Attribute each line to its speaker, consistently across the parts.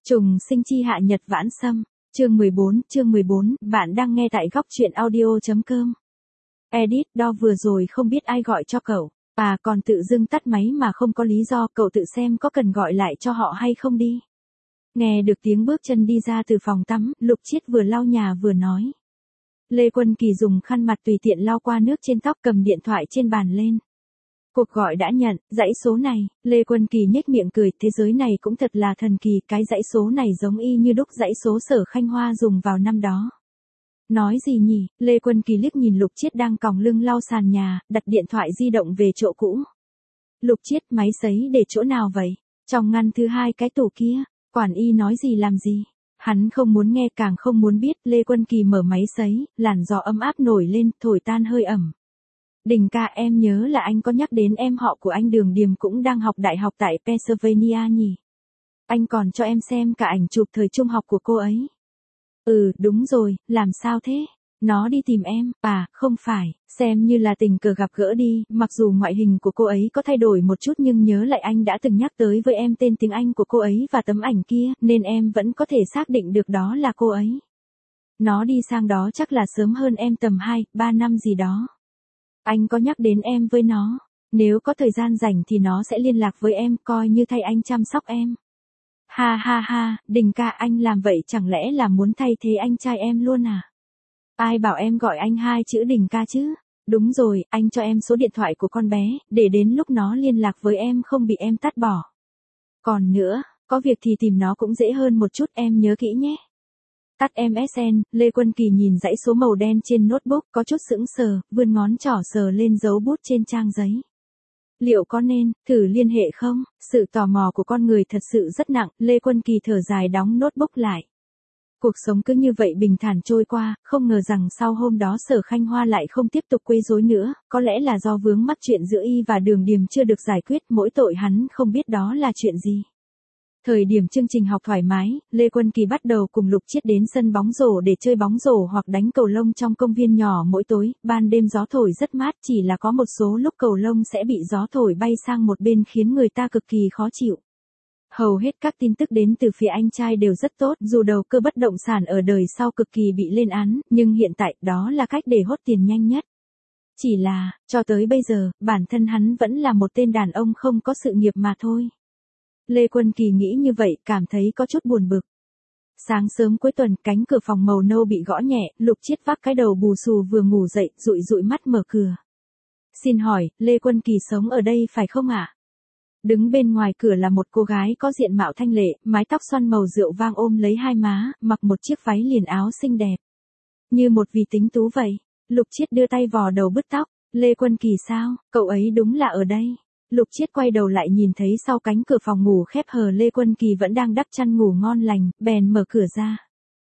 Speaker 1: Trùng sinh chi hạ nhật vãn sâm, chương 14, bạn đang nghe tại góc truyện audio.com. Edit, đo vừa rồi không biết ai gọi cho cậu, còn tự dưng tắt máy mà không có lý do, cậu tự xem có cần gọi lại cho họ hay không đi. Nghe được tiếng bước chân đi ra từ phòng tắm, Lục Chiết vừa lau nhà vừa nói. Lê Quân Kỳ dùng khăn mặt tùy tiện lau qua nước trên tóc, cầm điện thoại trên bàn lên. Cuộc gọi đã nhận, dãy số này, Lê Quân Kỳ nhếch miệng cười, thế giới này cũng thật là thần kỳ, cái dãy số này giống y như đúc dãy số Sở Khanh Hoa dùng vào năm đó. Nói gì nhỉ, Lê Quân Kỳ liếc nhìn Lục Chiết đang còng lưng lau sàn nhà, đặt điện thoại di động về chỗ cũ. Lục Chiết, máy sấy để chỗ nào vậy? Trong ngăn thứ hai cái tủ kia, quản y nói gì làm gì? Hắn không muốn nghe càng không muốn biết. Lê Quân Kỳ mở máy sấy, làn gió ấm áp nổi lên, thổi tan hơi ẩm. Đình ca, em nhớ là anh có nhắc đến em họ của anh Đường Điềm cũng đang học đại học tại Pennsylvania nhỉ? Anh còn cho em xem cả ảnh chụp thời trung học của cô ấy. Ừ, đúng rồi, làm sao thế? Nó đi tìm em, không phải, xem như là tình cờ gặp gỡ đi, mặc dù ngoại hình của cô ấy có thay đổi một chút nhưng nhớ lại anh đã từng nhắc tới với em tên tiếng Anh của cô ấy và tấm ảnh kia, nên em vẫn có thể xác định được đó là cô ấy. Nó đi sang đó chắc là sớm hơn em tầm 2-3 năm gì đó. Anh có nhắc đến em với nó, nếu có thời gian rảnh thì nó sẽ liên lạc với em, coi như thay anh chăm sóc em. Ha ha ha, Đình ca, anh làm vậy chẳng lẽ là muốn thay thế anh trai em luôn à? Ai bảo em gọi anh hai chữ Đình ca chứ? Đúng rồi, anh cho em số điện thoại của con bé, để đến lúc nó liên lạc với em không bị em tắt bỏ. Còn nữa, có việc thì tìm nó cũng dễ hơn một chút, em nhớ kỹ nhé. Tắt MSN, Lê Quân Kỳ nhìn dãy số màu đen trên notebook, có chút sững sờ, vươn ngón trỏ sờ lên dấu bút trên trang giấy. Liệu có nên thử liên hệ không? Sự tò mò của con người thật sự rất nặng. Lê Quân Kỳ thở dài đóng notebook lại. Cuộc sống cứ như vậy bình thản trôi qua, không ngờ rằng sau hôm đó Sở Khanh Hoa lại không tiếp tục quấy rối nữa, có lẽ là do vướng mắc chuyện giữa y và Đường Điềm chưa được giải quyết, mỗi tội hắn không biết đó là chuyện gì. Thời điểm chương trình học thoải mái, Lê Quân Kỳ bắt đầu cùng Lục Chiết đến sân bóng rổ để chơi bóng rổ hoặc đánh cầu lông trong công viên nhỏ mỗi tối, ban đêm gió thổi rất mát, chỉ là có một số lúc cầu lông sẽ bị gió thổi bay sang một bên khiến người ta cực kỳ khó chịu. Hầu hết các tin tức đến từ phía anh trai đều rất tốt, dù đầu cơ bất động sản ở đời sau cực kỳ bị lên án, nhưng hiện tại đó là cách để hốt tiền nhanh nhất. Chỉ là, cho tới bây giờ, bản thân hắn vẫn là một tên đàn ông không có sự nghiệp mà thôi. Lê Quân Kỳ nghĩ như vậy, cảm thấy có chút buồn bực. Sáng sớm cuối tuần, cánh cửa phòng màu nâu bị gõ nhẹ, Lục Chiết vác cái đầu bù xù vừa ngủ dậy, dụi dụi mắt mở cửa. Xin hỏi, Lê Quân Kỳ sống ở đây phải không ạ? Đứng bên ngoài cửa là một cô gái có diện mạo thanh lệ, mái tóc xoăn màu rượu vang ôm lấy hai má, mặc một chiếc váy liền áo xinh đẹp. Như một vị tính tú vậy. Lục Chiết đưa tay vò đầu bứt tóc. Lê Quân Kỳ sao, cậu ấy đúng là ở đây. Lục Chiết quay đầu lại nhìn thấy sau cánh cửa phòng ngủ khép hờ Lê Quân Kỳ vẫn đang đắp chăn ngủ ngon lành, bèn mở cửa ra.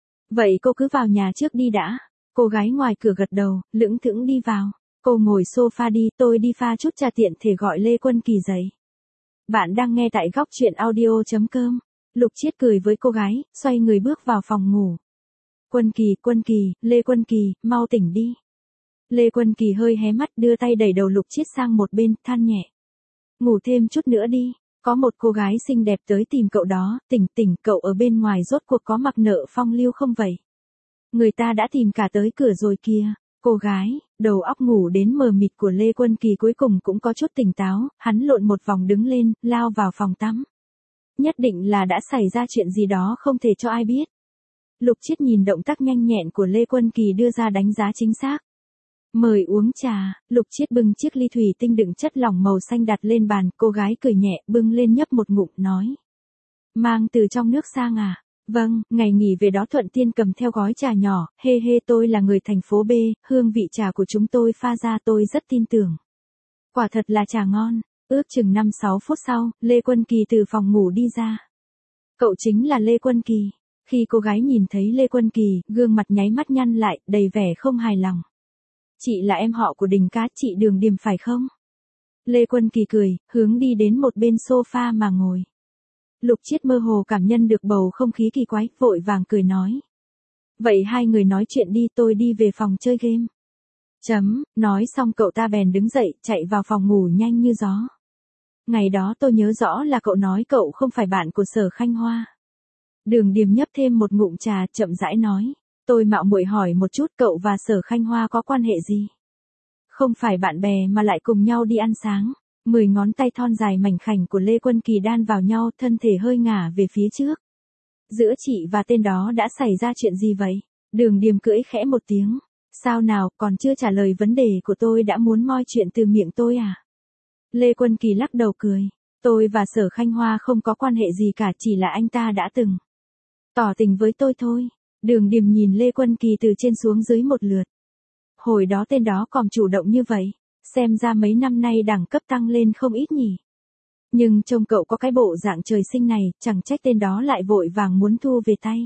Speaker 1: Vậy cô cứ vào nhà trước đi đã. Cô gái ngoài cửa gật đầu, lững thững đi vào. Cô ngồi sofa đi, tôi đi pha chút trà tiện thể gọi Lê Quân Kỳ dậy. Bạn đang nghe tại góc truyện audio.com. Lục Chiết cười với cô gái, xoay người bước vào phòng ngủ. Quân Kỳ, Lê Quân Kỳ, mau tỉnh đi. Lê Quân Kỳ hơi hé mắt, đưa tay đẩy đầu Lục Chiết sang một bên, than nhẹ. Ngủ thêm chút nữa đi, có một cô gái xinh đẹp tới tìm cậu đó, tỉnh, cậu ở bên ngoài rốt cuộc có mặc nợ phong lưu không vậy? Người ta đã tìm cả tới cửa rồi kìa. Cô gái, đầu óc ngủ đến mờ mịt của Lê Quân Kỳ cuối cùng cũng có chút tỉnh táo, hắn lộn một vòng đứng lên, lao vào phòng tắm. Nhất định là đã xảy ra chuyện gì đó không thể cho ai biết. Lục Chiết nhìn động tác nhanh nhẹn của Lê Quân Kỳ đưa ra đánh giá chính xác. Mời uống trà. Lục Chiết bưng chiếc ly thủy tinh đựng chất lỏng màu xanh đặt lên bàn, cô gái cười nhẹ, bưng lên nhấp một ngụm, nói. Mang từ trong nước sang à? Vâng, ngày nghỉ về đó thuận tiên cầm theo gói trà nhỏ, tôi là người thành phố B, hương vị trà của chúng tôi pha ra tôi rất tin tưởng. Quả thật là trà ngon. Ước chừng 5-6 phút sau, Lê Quân Kỳ từ phòng ngủ đi ra. Cậu chính là Lê Quân Kỳ. Khi cô gái nhìn thấy Lê Quân Kỳ, gương mặt nháy mắt nhăn lại, đầy vẻ không hài lòng. Chị là em họ của Đình ca, chị Đường Điềm phải không? Lê Quân Kỳ cười, hướng đi đến một bên sofa mà ngồi. Lục Chiết mơ hồ cảm nhận được bầu không khí kỳ quái, vội vàng cười nói. Vậy hai người nói chuyện đi, tôi đi về phòng chơi game. Nói xong cậu ta bèn đứng dậy, chạy vào phòng ngủ nhanh như gió. Ngày đó tôi nhớ rõ là cậu nói cậu không phải bạn của Sở Khanh Hoa. Đường Điềm nhấp thêm một ngụm trà, chậm rãi nói. Tôi mạo muội hỏi một chút, cậu và Sở Khanh Hoa có quan hệ gì? Không phải bạn bè mà lại cùng nhau đi ăn sáng. 10 ngón tay thon dài mảnh khảnh của Lê Quân Kỳ đan vào nhau, thân thể hơi ngả về phía trước. Giữa chị và tên đó đã xảy ra chuyện gì vậy? Đường Điềm cưỡi khẽ một tiếng. Sao nào, còn chưa trả lời vấn đề của tôi đã muốn moi chuyện từ miệng tôi à? Lê Quân Kỳ lắc đầu cười. Tôi và Sở Khanh Hoa không có quan hệ gì cả, chỉ là anh ta đã từng tỏ tình với tôi thôi. Đường Điềm nhìn Lê Quân Kỳ từ trên xuống dưới một lượt. Hồi đó tên đó còn chủ động như vậy, xem ra mấy năm nay đẳng cấp tăng lên không ít nhỉ. Nhưng trông cậu có cái bộ dạng trời sinh này, chẳng trách tên đó lại vội vàng muốn thu về tay.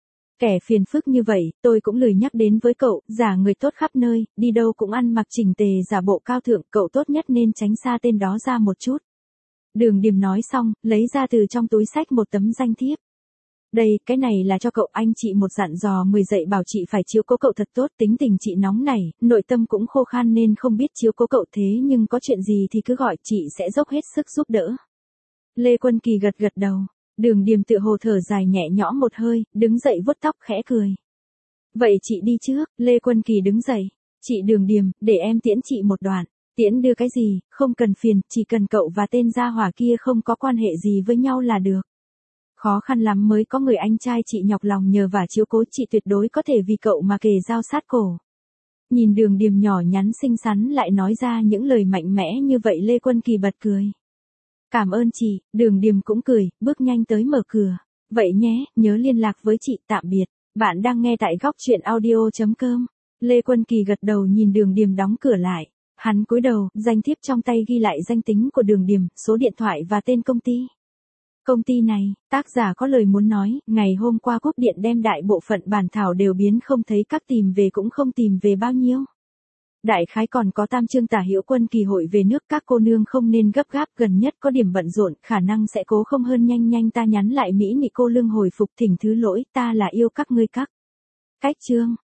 Speaker 1: Kẻ phiền phức như vậy, tôi cũng lười nhắc đến với cậu, giả người tốt khắp nơi, đi đâu cũng ăn mặc chỉnh tề giả bộ cao thượng, cậu tốt nhất nên tránh xa tên đó ra một chút. Đường Điềm nói xong, lấy ra từ trong túi xách một tấm danh thiếp. Đây, cái này là cho cậu, anh chị một dặn dò 10 dạy bảo chị phải chiếu cố cậu thật tốt, tính tình chị nóng nảy, nội tâm cũng khô khan nên không biết chiếu cố cậu, thế nhưng có chuyện gì thì cứ gọi, chị sẽ dốc hết sức giúp đỡ. Lê Quân Kỳ gật gật đầu. Đường Điềm tựa hồ thở dài nhẹ nhõm một hơi, đứng dậy vuốt tóc khẽ cười. Vậy chị đi trước. Lê Quân Kỳ đứng dậy. Chị Đường Điềm, để em tiễn chị một đoạn. Tiễn đưa cái gì, không cần phiền, chỉ cần cậu và tên gia hỏa kia không có quan hệ gì với nhau là được. Khó khăn lắm mới có người anh trai chị nhọc lòng nhờ và chiếu cố, chị tuyệt đối có thể vì cậu mà kề dao sát cổ. Nhìn Đường Điềm nhỏ nhắn xinh xắn lại nói ra những lời mạnh mẽ như vậy, Lê Quân Kỳ bật cười. Cảm ơn chị. Đường Điềm cũng cười, bước nhanh tới mở cửa. Vậy nhé, nhớ liên lạc với chị, tạm biệt. Bạn đang nghe tại góc truyện audio.com. Lê Quân Kỳ gật đầu nhìn Đường Điềm đóng cửa lại. Hắn cúi đầu, danh thiếp trong tay ghi lại danh tính của Đường Điềm, số điện thoại và tên công ty. Công ty này, tác giả có lời muốn nói, ngày hôm qua cúp điện đem đại bộ phận bản thảo đều biến không thấy, các tìm về cũng không tìm về bao nhiêu. Đại khái còn có tam chương tả hữu Quân Kỳ hội về nước, các cô nương không nên gấp gáp, gần nhất có điểm bận rộn, khả năng sẽ cố không hơn, nhanh ta nhắn lại Mỹ Nị cô lương hồi phục, thỉnh thứ lỗi, ta là yêu các ngươi các. Cách chương.